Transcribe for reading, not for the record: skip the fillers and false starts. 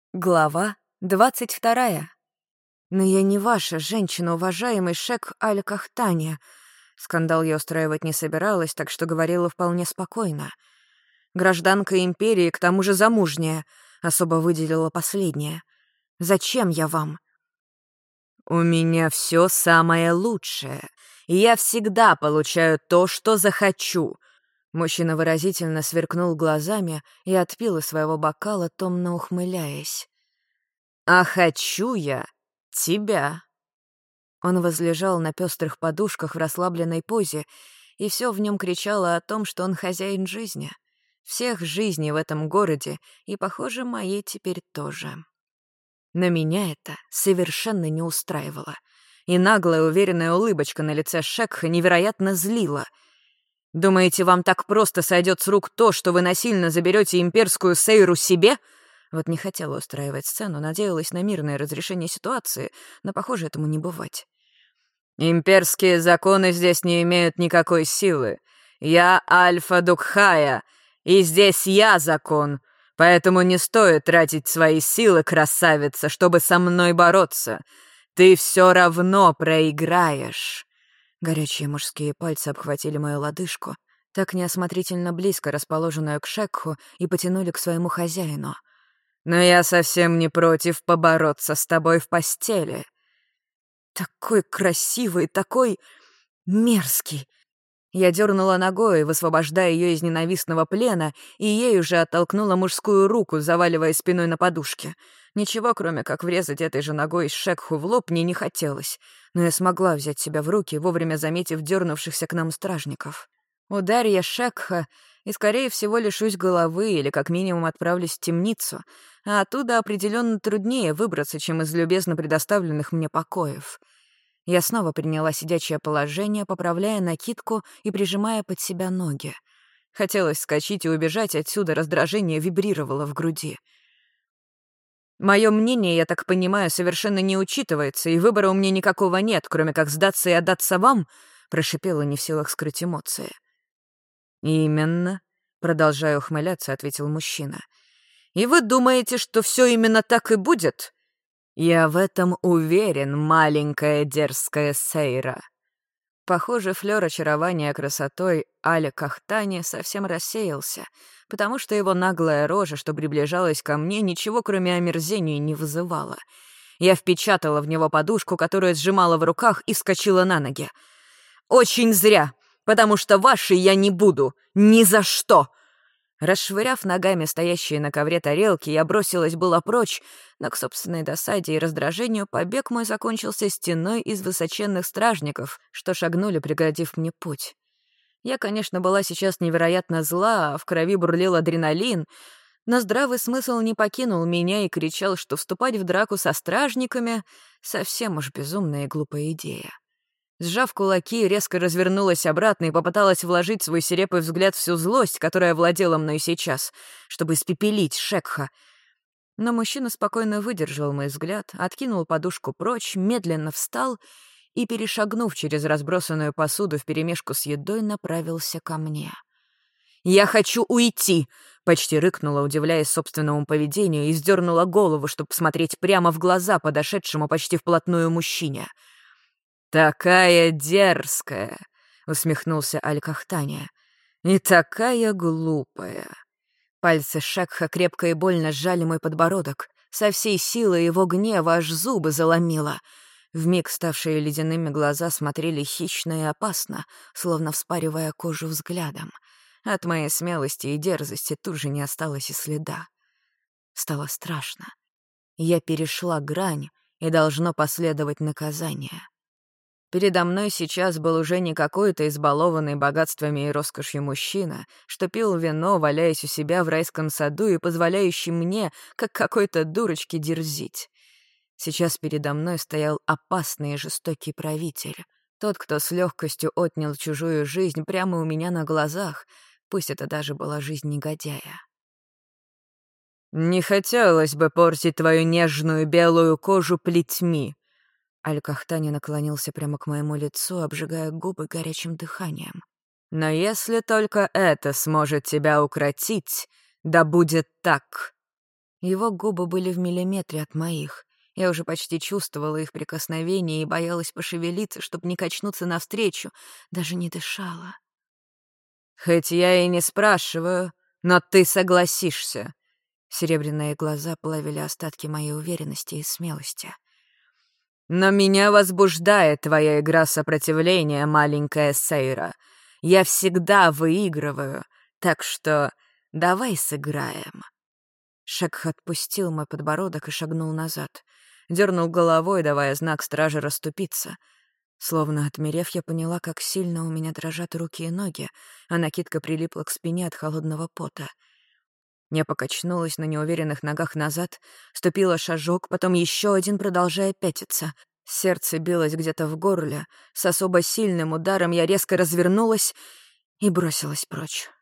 Глава 22. «Но я не ваша женщина, уважаемый Шек Аль-Кахтани». Скандал я устраивать не собиралась, так что говорила вполне спокойно. Гражданка империи, к тому же замужняя, особо выделила последнее. «Зачем я вам?» «У меня все самое лучшее, и я всегда получаю то, что захочу». Мужчина выразительно сверкнул глазами и отпил из своего бокала, томно ухмыляясь. «А хочу я тебя». Он возлежал на пестрых подушках в расслабленной позе, и все в нем кричало о том, что он хозяин жизни. Всех жизней в этом городе, и, похоже, моей теперь тоже. Но меня это совершенно не устраивало. И наглая уверенная улыбочка на лице Шекха невероятно злила. «Думаете, вам так просто сойдет с рук то, что вы насильно заберете имперскую Сейру себе?» Вот не хотела устраивать сцену, надеялась на мирное разрешение ситуации, но, похоже, этому не бывать. «Имперские законы здесь не имеют никакой силы. Я Альфа Дукхая, и здесь я закон, поэтому не стоит тратить свои силы, красавица, чтобы со мной бороться. Ты все равно проиграешь». Горячие мужские пальцы обхватили мою лодыжку, так неосмотрительно близко расположенную к Шекху, и потянули к своему хозяину. «Но я совсем не против побороться с тобой в постели». Такой красивый, такой мерзкий. Я дернула ногой, высвобождая ее из ненавистного плена, и ей уже оттолкнула мужскую руку, заваливая спиной на подушке. Ничего, кроме как врезать этой же ногой Шекху в лоб, мне не хотелось, но я смогла взять себя в руки, вовремя заметив дернувшихся к нам стражников. Ударь я Шекха, и, скорее всего, лишусь головы или как минимум отправлюсь в темницу, а оттуда определенно труднее выбраться, чем из любезно предоставленных мне покоев. Я снова приняла сидячее положение, поправляя накидку и прижимая под себя ноги. Хотелось вскочить и убежать отсюда, раздражение вибрировало в груди. Мое мнение, я так понимаю, совершенно не учитывается, и выбора у меня никакого нет, кроме как сдаться и отдаться вам, прошипела, не в силах скрыть эмоции. «Именно», — продолжая ухмыляться, ответил мужчина. «И вы думаете, что все именно так и будет?» «Я в этом уверен, маленькая дерзкая Сейра». Похоже, флёр очарования красотой Аля Кахтани совсем рассеялся, потому что его наглая рожа, что приближалась ко мне, ничего кроме омерзения не вызывала. Я впечатала в него подушку, которую сжимала в руках, и вскочила на ноги. «Очень зря, потому что вашей я не буду. Ни за что!» Расшвыряв ногами стоящие на ковре тарелки, я бросилась была прочь, но к собственной досаде и раздражению побег мой закончился стеной из высоченных стражников, что шагнули, преградив мне путь. Я, конечно, была сейчас невероятно зла, а в крови бурлил адреналин, но здравый смысл не покинул меня и кричал, что вступать в драку со стражниками — совсем уж безумная и глупая идея. Сжав кулаки, резко развернулась обратно и попыталась вложить в свой свирепый взгляд всю злость, которая владела мной сейчас, чтобы испепелить Шекха. Но мужчина спокойно выдержал мой взгляд, откинул подушку прочь, медленно встал и, перешагнув через разбросанную посуду вперемешку с едой, направился ко мне. «Я хочу уйти!» — почти рыкнула, удивляясь собственному поведению, и сдернула голову, чтобы посмотреть прямо в глаза подошедшему почти вплотную мужчине. «Такая дерзкая!» — усмехнулся Аль-Кахтани. «И такая глупая!» Пальцы Шекха крепко и больно сжали мой подбородок. Со всей силы его гнева аж зубы заломило. Вмиг ставшие ледяными глаза смотрели хищно и опасно, словно вспаривая кожу взглядом. От моей смелости и дерзости тут же не осталось и следа. Стало страшно. Я перешла грань, и должно последовать наказание. Передо мной сейчас был уже не какой-то избалованный богатствами и роскошью мужчина, что пил вино, валяясь у себя в райском саду и позволяющий мне, как какой-то дурочке, дерзить. Сейчас передо мной стоял опасный и жестокий правитель, тот, кто с легкостью отнял чужую жизнь прямо у меня на глазах, пусть это даже была жизнь негодяя. «Не хотелось бы портить твою нежную белую кожу плетьми», Аль-Кахтани наклонился прямо к моему лицу, обжигая губы горячим дыханием. «Но если только это сможет тебя укротить, да будет так!» Его губы были в миллиметре от моих. Я уже почти чувствовала их прикосновение и боялась пошевелиться, чтобы не качнуться навстречу, даже не дышала. «Хоть я и не спрашиваю, но ты согласишься». Серебряные глаза плавили остатки моей уверенности и смелости. «Но меня возбуждает твоя игра сопротивления, маленькая Сейра. Я всегда выигрываю, так что давай сыграем». Шек отпустил мой подбородок и шагнул назад. Дернул головой, давая знак страже расступиться. Словно отмерев, я поняла, как сильно у меня дрожат руки и ноги, а накидка прилипла к спине от холодного пота. Я покачнулась на неуверенных ногах назад, ступила шажок, потом еще один, продолжая пятиться. Сердце билось где-то в горле. С особо сильным ударом я резко развернулась и бросилась прочь.